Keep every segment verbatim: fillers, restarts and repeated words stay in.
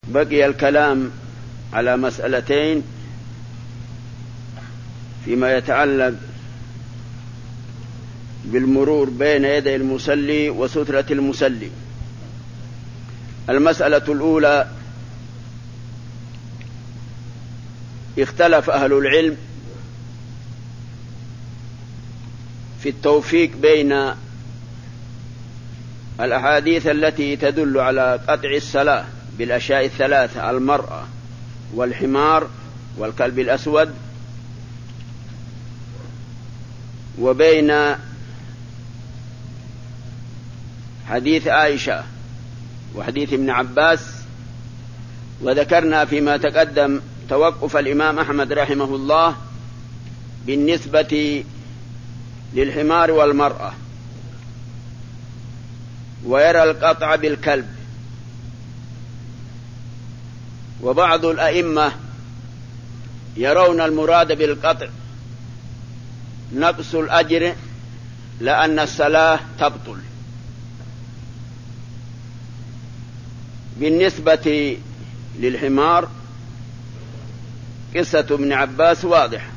بقي الكلام على مسألتين فيما يتعلق بالمرور بين يدي المصلي وسترة المصلي. المسألة الأولى: اختلف أهل العلم في التوفيق بين الأحاديث التي تدل على قطع الصلاة بالأشياء الثلاثة: المرأة والحمار والكلب الأسود، وبين حديث عائشة وحديث ابن عباس. وذكرنا فيما تقدم توقف الإمام أحمد رحمه الله بالنسبة للحمار والمرأة، ويرى القطع بالكلب. وبعض الأئمة يرون المراد بالقطع نقص الأجر لأن الصلاة تبطل. بالنسبة للحمار قصة ابن عباس واضح،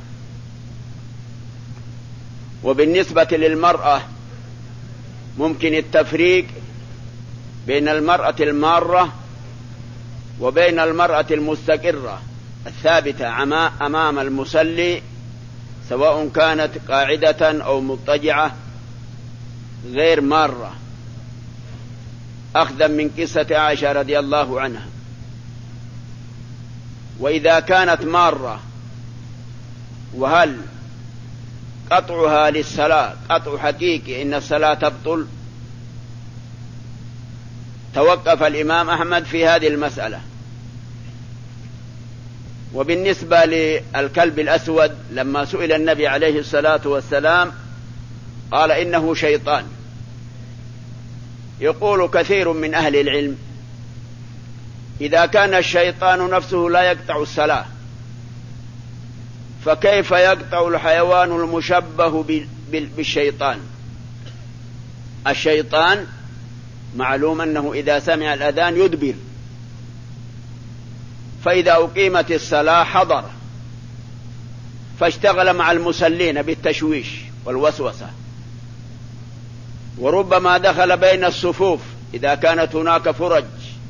وبالنسبة للمرأة ممكن التفريق بين المرأة المارة وبين المرأة المستقرة الثابتة أمام المصلي، سواء كانت قاعدة أو مضطجعة غير مارة، أخذا من قصة عائشة رضي الله عنها. وإذا كانت مارة، وهل قطعها للصلاة قطع حقيقي إن الصلاة تبطل؟ توقف الإمام أحمد في هذه المسألة. وبالنسبة للكلب الأسود لما سئل النبي عليه الصلاة والسلام قال إنه شيطان. يقول كثير من أهل العلم: إذا كان الشيطان نفسه لا يقطع الصلاة، فكيف يقطع الحيوان المشبه بالشيطان؟ الشيطان معلوم أنه إذا سمع الأذان يدبر، فإذا أقيمت الصلاة حضر فاشتغل مع المصلين بالتشويش والوسوسة، وربما دخل بين الصفوف إذا كانت هناك فرج،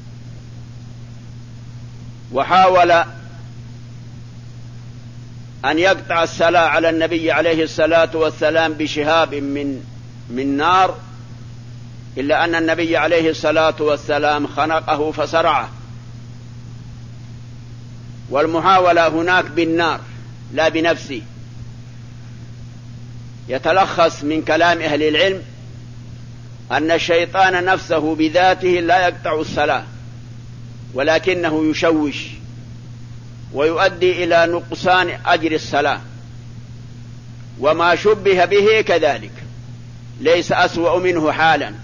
وحاول أن يقطع الصلاة على النبي عليه الصلاة والسلام بشهاب من من نار، إلا أن النبي عليه الصلاة والسلام خنقه فصرعه. والمحاولة هناك بالنار لا بنفسه. يتلخص من كلام أهل العلم أن الشيطان نفسه بذاته لا يقطع الصلاة، ولكنه يشوش ويؤدي إلى نقصان أجر الصلاة، وما شبه به كذلك ليس أسوأ منه حالا.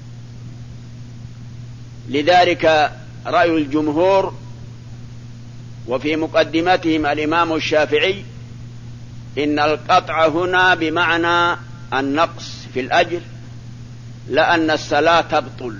لذلك رأي الجمهور وفي مقدمتهم الإمام الشافعي إن القطع هنا بمعنى النقص في الأجر، لأن الصلاة تبطل.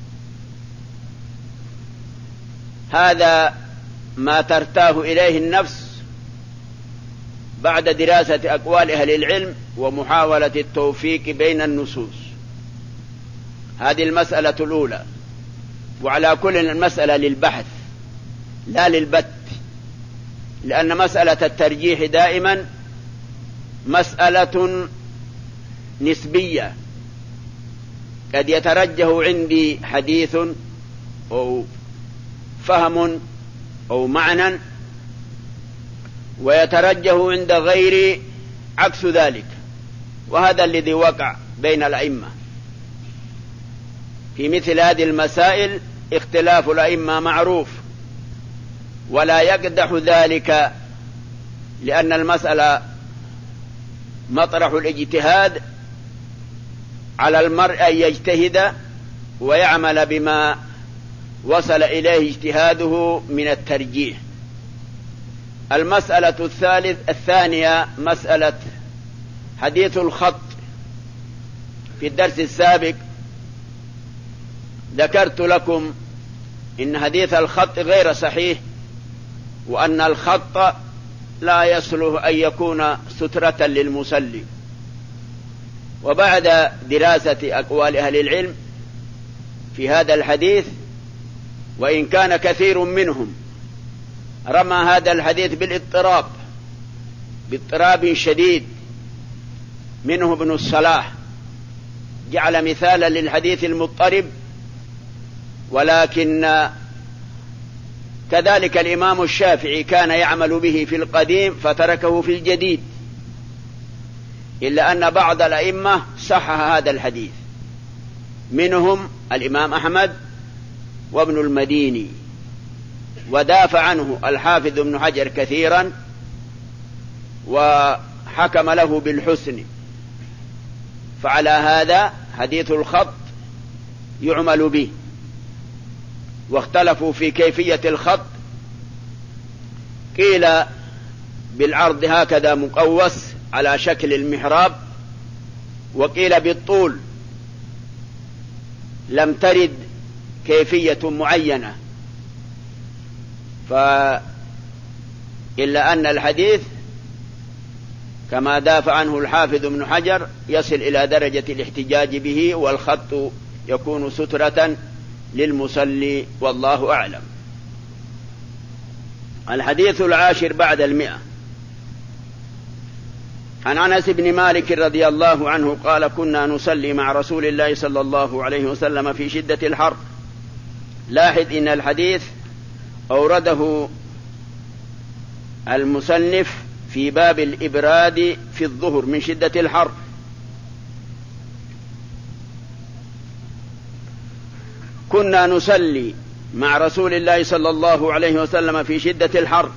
هذا ما ترتاه إليه النفس بعد دراسة أقوال أهل العلم ومحاولة التوفيق بين النصوص. هذه المسألة الأولى. وعلى كل المسألة للبحث لا للبت، لأن مسألة الترجيح دائما مسألة نسبية، قد يترجح عندي حديث أو فهم أو معنى، ويترجح عند غيري عكس ذلك. وهذا الذي وقع بين الأئمة في مثل هذه المسائل. اختلاف الأئمة معروف، ولا يقدح ذلك، لأن المسألة مطرح الاجتهاد، على المرء أن يجتهد ويعمل بما وصل إليه اجتهاده من الترجيح. المسألة الثالث الثانية مسألة حديث الخط. في الدرس السابق ذكرت لكم إن حديث الخط غير صحيح، وأن الخط لا يصلح أن يكون سترة للمصلي. وبعد دراسة أقوال أهل العلم في هذا الحديث، وإن كان كثير منهم رمى هذا الحديث بالاضطراب باضطراب شديد، منه ابن الصلاح جعل مثالا للحديث المضطرب، ولكن كذلك الإمام الشافعي كان يعمل به في القديم فتركه في الجديد، إلا أن بعض الأئمة صحح هذا الحديث، منهم الإمام أحمد وابن المديني، ودافع عنه الحافظ ابن حجر كثيرا وحكم له بالحسن. فعلى هذا حديث الخط يعمل به. واختلفوا في كيفية الخط، قيل بالعرض هكذا مقوس على شكل المحراب، وقيل بالطول، لم ترد كيفية معينة، فإلا أن الحديث كما دافع عنه الحافظ ابن حجر يصل إلى درجة الاحتجاج به، والخط يكون سترة للمصلي، والله أعلم. الحديث العاشر بعد المئة، عن أنس بن مالك رضي الله عنه قال: كنا نصلي مع رسول الله صلى الله عليه وسلم في شدة الحر. لاحظ إن الحديث أورده المصنف في باب الإبراد في الظهر من شدة الحر، كنا نصلي مع رسول الله صلى الله عليه وسلم في شدة الحر،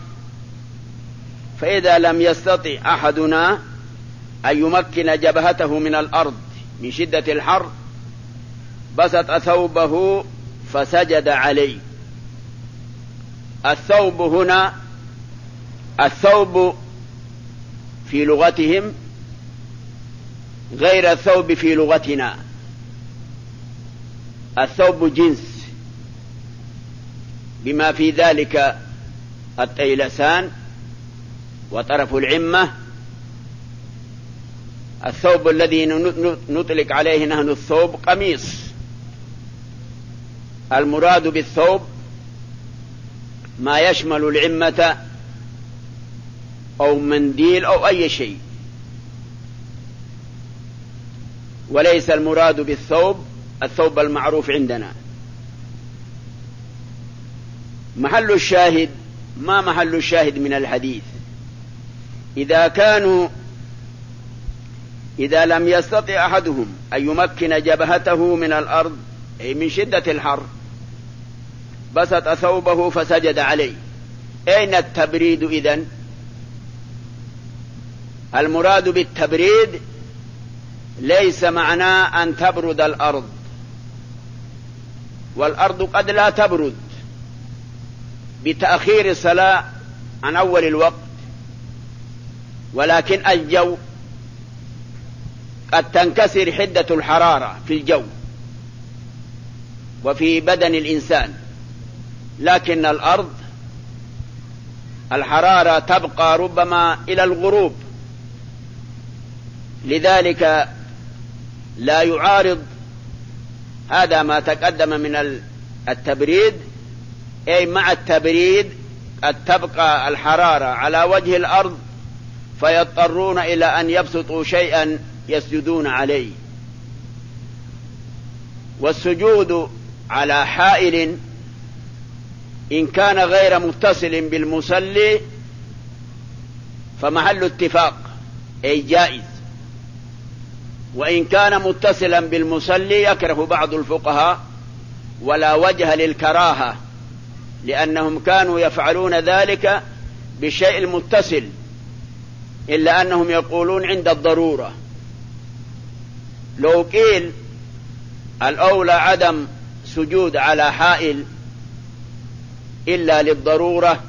فإذا لم يستطع أحدنا أن يمكن جبهته من الأرض من شدة الحر بسط ثوبه فسجد عليه. الثوب هنا، الثوب في لغتهم غير الثوب في لغتنا. الثوب جنس بما في ذلك الطيلسان وطرف العمة. الثوب الذي نطلق عليه نحن الثوب قميص. المراد بالثوب ما يشمل العمة أو منديل أو أي شيء، وليس المراد بالثوب الثوب المعروف عندنا. محل الشاهد، ما محل الشاهد من الحديث؟ إذا كانوا إذا لم يستطع أحدهم أن يمكن جبهته من الأرض أي من شدة الحر بسط ثوبه فسجد عليه. أين التبريد إذن؟ المراد بالتبريد ليس معناه أن تبرد الأرض، والأرض قد لا تبرد بتأخير الصلاة عن أول الوقت، ولكن الجو قد تنكسر حدة الحرارة في الجو وفي بدن الإنسان، لكن الأرض الحرارة تبقى ربما إلى الغروب، لذلك لا يعارض هذا ما تقدم من التبريد. أي مع التبريد قد تبقى الحرارة على وجه الأرض فيضطرون إلى أن يبسطوا شيئا يسجدون عليه. والسجود على حائل إن كان غير متصل بالمصلي فمحل اتفاق أي جائز، وإن كان متصلا بالمصلي يكره بعض الفقهاء، ولا وجه للكراهة، لأنهم كانوا يفعلون ذلك بالشيء المتصل، إلا أنهم يقولون عند الضرورة. لو قيل الأولى عدم سجود على حائل إلا للضرورة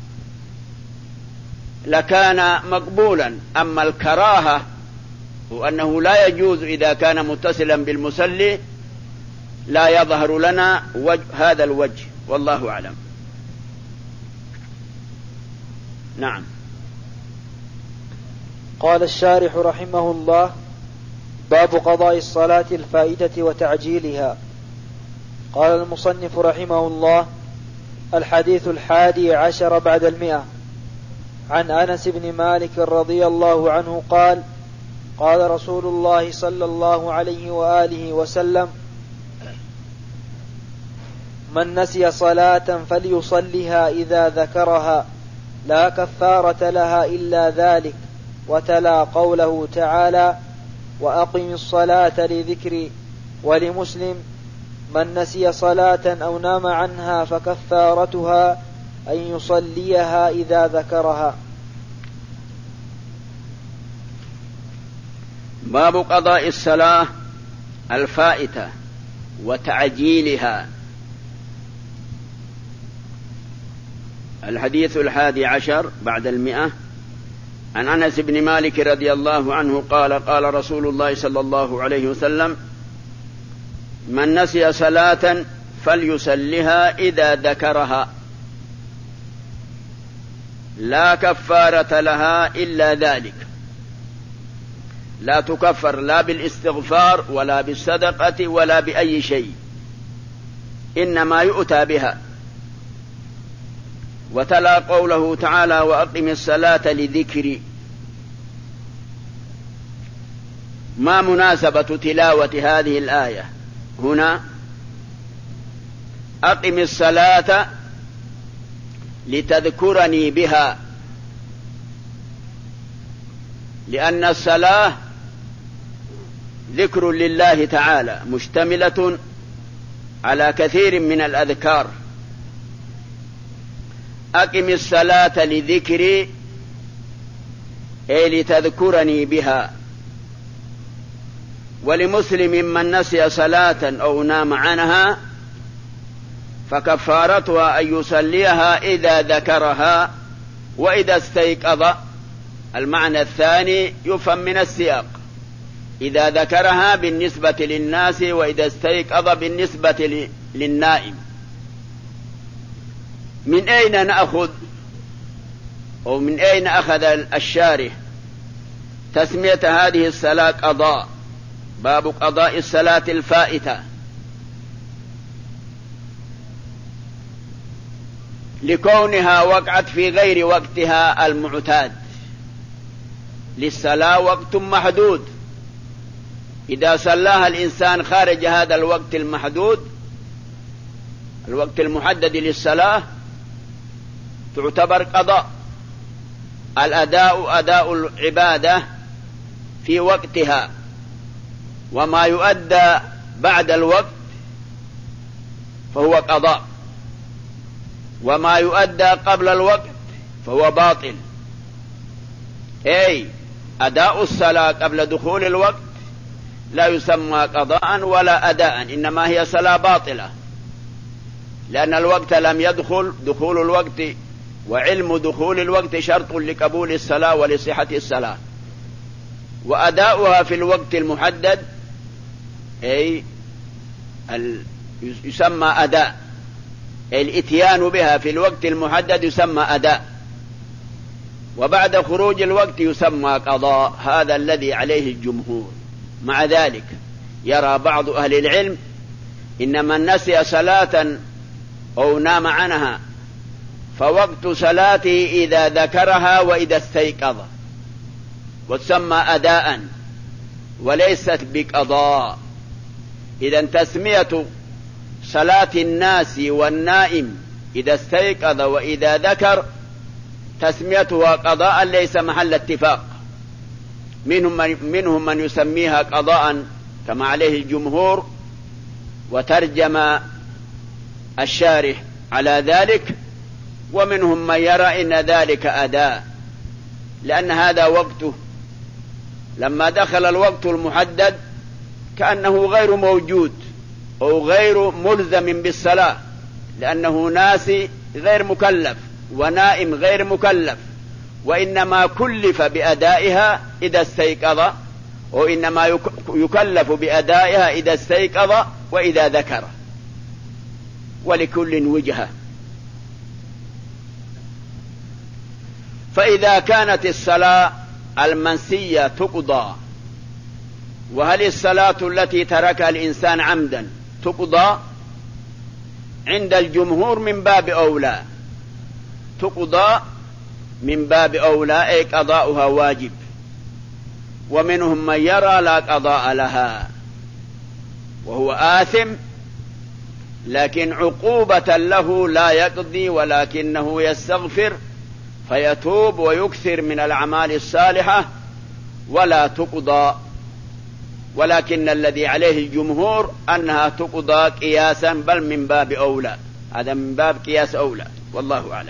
لكان مقبولا، أما الكراهة وأنه لا يجوز إذا كان متصلا بالمصلي لا يظهر لنا وجه هذا الوجه. والله أعلم. نعم. قال الشارح رحمه الله: باب قضاء الصلاة الفائتة وتعجيلها. قال المصنف رحمه الله: الحديث الحادي عشر بعد المئة. عن أنس بن مالك رضي الله عنه قال: قال رسول الله صلى الله عليه وآله وسلم: من نسي صلاة فليصلها إذا ذكرها لا كفارة لها إلا ذلك. وتلا قوله تعالى: وأقم الصلاة لذكري. ولمسلم: من نسي صلاة أو نام عنها فكفارتها أن يصليها إذا ذكرها. باب قضاء الصلاة الفائتة وتعجيلها. الحديث الحادي عشر بعد المئة. عن أنس بن مالك رضي الله عنه قال: قال رسول الله صلى الله عليه وسلم: من نسي صلاة فليصلها إذا ذكرها لا كفارة لها إلا ذلك. لا تكفر لا بالاستغفار ولا بالصدقة ولا بأي شيء، إنما يؤتى بها. وتلا قوله تعالى: وأقم الصلاة لذكري. ما مناسبة تلاوة هذه الآية هنا؟ أقم الصلاة لتذكرني بها، لأن الصلاة ذكر لله تعالى مشتملة على كثير من الأذكار. أقم الصلاة لذكري أي لتذكرني بها. ولمسلم: من نسي صلاة أو نام عنها فكفارتها أن يصليها إذا ذكرها وإذا استيقظ. المعنى الثاني يفهم من السياق: إذا ذكرها بالنسبة للناس، وإذا استيقظ بالنسبة للنائم. من أين نأخذ أو من أين أخذ الشارح تسمية هذه الصلاة قضاء؟ باب قضاء الصلاة الفائتة، لكونها وقعت في غير وقتها المعتاد. للصلاة وقت محدود، إذا صلاها الإنسان خارج هذا الوقت المحدود، الوقت المحدد للصلاة، تعتبر قضاء. الأداء أداء العبادة في وقتها، وما يؤدى بعد الوقت فهو قضاء، وما يؤدى قبل الوقت فهو باطل. أي أداء الصلاة قبل دخول الوقت لا يسمى قضاء ولا أداء، إنما هي صلاة باطلة، لأن الوقت لم يدخل. دخول الوقت وعلم دخول الوقت شرط لقبول الصلاة ولصحة الصلاة. وأداؤها في الوقت المحدد أي يسمى أداء، الاتيان بها في الوقت المحدد يسمى أداء، وبعد خروج الوقت يسمى قضاء. هذا الذي عليه الجمهور. مع ذلك يرى بعض أهل العلم إن من نسي صلاة أو نام عنها فوقت صلاته إذا ذكرها وإذا استيقظ، وتسمى أداء وليست بقضاء. إذن تسمية صلاة الناس والنائم إذا استيقظ وإذا ذكر تسميتها قضاء ليس محل اتفاق. منهم من, منهم من يسميها قضاء كما عليه الجمهور، وترجم الشارح على ذلك، ومنهم من يرى إن ذلك أداء، لأن هذا وقته. لما دخل الوقت المحدد كأنه غير موجود أو غير ملزم بالصلاة، لأنه ناسي غير مكلف ونائم غير مكلف، وإنما كلف بأدائها إذا استيقظ، وإنما يكلف بأدائها إذا استيقظ وإذا ذكر. ولكل وجهة. فإذا كانت الصلاة المنسية تقضى، وهل الصلاة التي تركها الإنسان عمدا تقضى؟ عند الجمهور من باب أولى، تقضى من باب أولى، أي قضاؤها واجب. ومنهم من يرى لا قضاء لها وهو آثم، لكن عقوبة له لا يقضي، ولكنه يستغفر فيتوب ويكثر من الأعمال الصالحة ولا تقضى. ولكن الذي عليه الجمهور أنها تقضى قياسا، بل من باب أولى، هذا من باب قياس أولى، والله أعلم.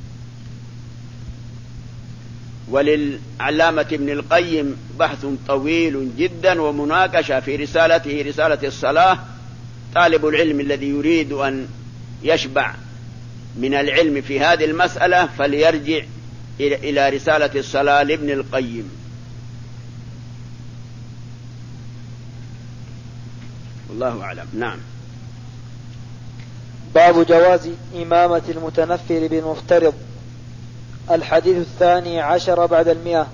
وللعلامة ابن القيم بحث طويل جدا ومناقشة في رسالته رسالة الصلاة. طالب العلم الذي يريد أن يشبع من العلم في هذه المسألة فليرجع إلى رسالة الصلاة لابن القيم. والله أعلم. نعم. باب جواز إمامة المتنفل بالمفترض. الحديث الثاني عشر بعد المئة.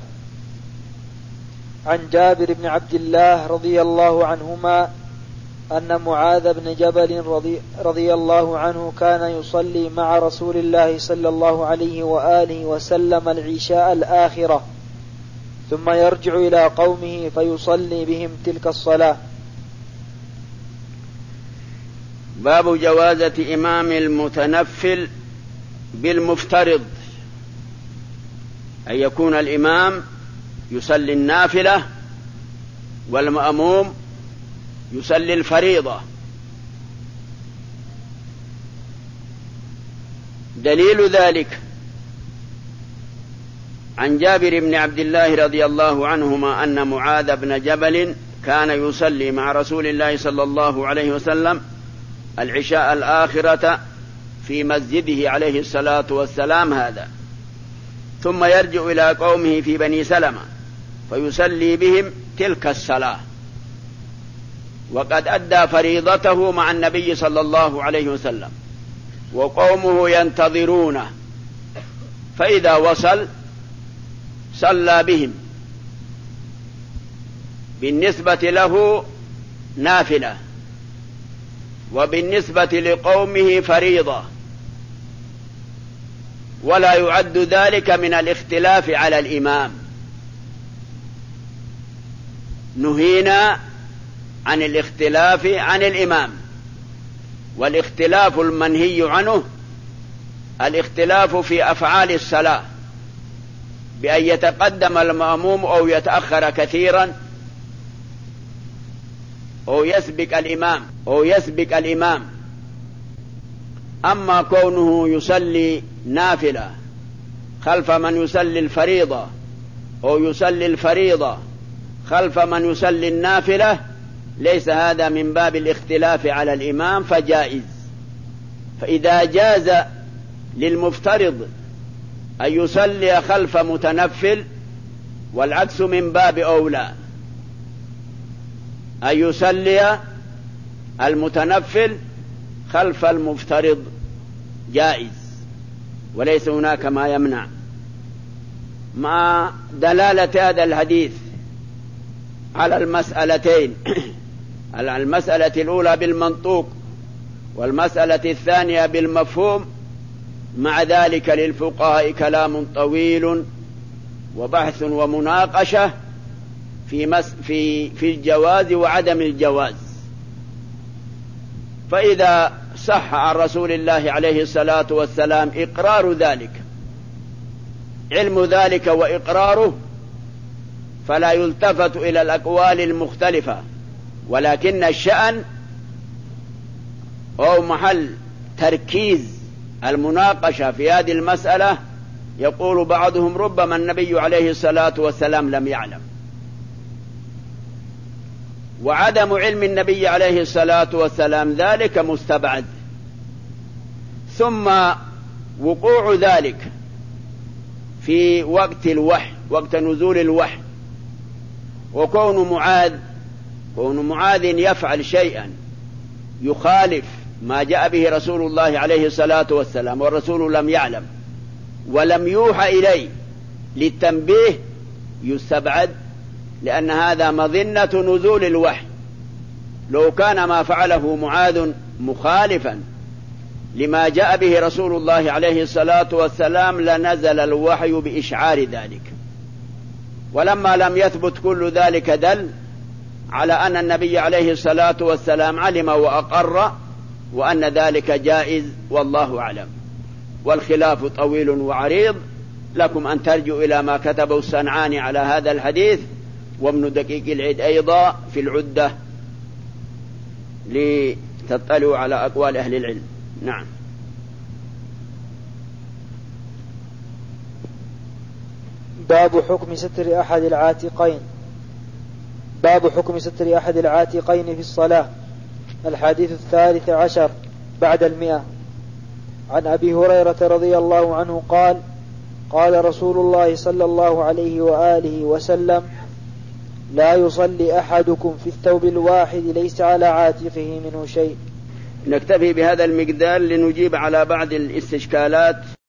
عن جابر بن عبد الله رضي الله عنهما أن معاذ بن جبل رضي, رضي الله عنه كان يصلي مع رسول الله صلى الله عليه وآله وسلم العشاء الآخرة، ثم يرجع إلى قومه فيصلي بهم تلك الصلاة. باب جوازة إمام المتنفل بالمفترض، أن يكون الإمام يصلي النافلة والمأموم يصلي الفريضة. دليل ذلك عن جابر بن عبد الله رضي الله عنهما أن معاذ بن جبل كان يصلي مع رسول الله صلى الله عليه وسلم العشاء الآخرة في مسجده عليه الصلاة والسلام هذا، ثم يرجع إلى قومه في بني سلمة فيصلي بهم تلك الصلاة، وقد أدى فريضته مع النبي صلى الله عليه وسلم وقومه ينتظرونه، فإذا وصل صلى بهم، بالنسبة له نافلة وبالنسبة لقومه فريضة، ولا يعد ذلك من الاختلاف على الإمام. نهينا عن الاختلاف عن الإمام، والاختلاف المنهي عنه الاختلاف في أفعال الصلاة، بأن يتقدم المأموم أو يتأخر كثيرا أو يسبق الإمام أو يسبق الإمام. أما كونه يصلي نافلة خلف من يصلي الفريضة أو يصلي الفريضة خلف من يصلي النافلة، ليس هذا من باب الاختلاف على الإمام فجائز. فإذا جاز للمفترض أن يصلي خلف متنفل، والعكس من باب أولى، أن يصلي المتنفل خلف المفترض جائز، وليس هناك ما يمنع. مع دلالة هذا الحديث على المسألتين، المسألة الأولى بالمنطوق والمسألة الثانية بالمفهوم، مع ذلك للفقهاء كلام طويل وبحث ومناقشة في مس في في الجواز وعدم الجواز. فإذا صح عن رسول الله عليه الصلاة والسلام إقرار ذلك، علم ذلك وإقراره، فلا يلتفت إلى الأقوال المختلفة، ولكن الشأن أو محل تركيز المناقشة في هذه المسألة، يقول بعضهم ربما النبي عليه الصلاة والسلام لم يعلم، وعدم علم النبي عليه الصلاة والسلام ذلك مستبعد. ثم وقوع ذلك في وقت الوحي، وقت نزول الوحي، وكون معاذ كون معاذ يفعل شيئا يخالف ما جاء به رسول الله عليه الصلاة والسلام والرسول لم يعلم ولم يوحى إليه للتنبيه يستبعد، لأن هذا مظنة نزول الوحي. لو كان ما فعله معاذ مخالفا لما جاء به رسول الله عليه الصلاة والسلام لنزل الوحي بإشعار ذلك، ولما لم يثبت كل ذلك دل على أن النبي عليه الصلاة والسلام علم وأقر وأن ذلك جائز، والله أعلم. والخلاف طويل وعريض، لكم أن ترجعوا إلى ما كتبه الصنعاني على هذا الحديث وابن دقيق العيد أيضا في العدة لتطلعوا على أقوال أهل العلم. نعم. باب حكم ستر أحد العاتقين. باب حكم ستر أحد العاتقين في الصلاة. الحديث الثالث عشر بعد المئة. عن أبي هريرة رضي الله عنه قال: قال رسول الله صلى الله عليه وآله وسلم: لا يصلي أحدكم في الثوب الواحد ليس على عاتقه منه شيء. نكتفي بهذا المقدار لنجيب على بعض الاستشكالات.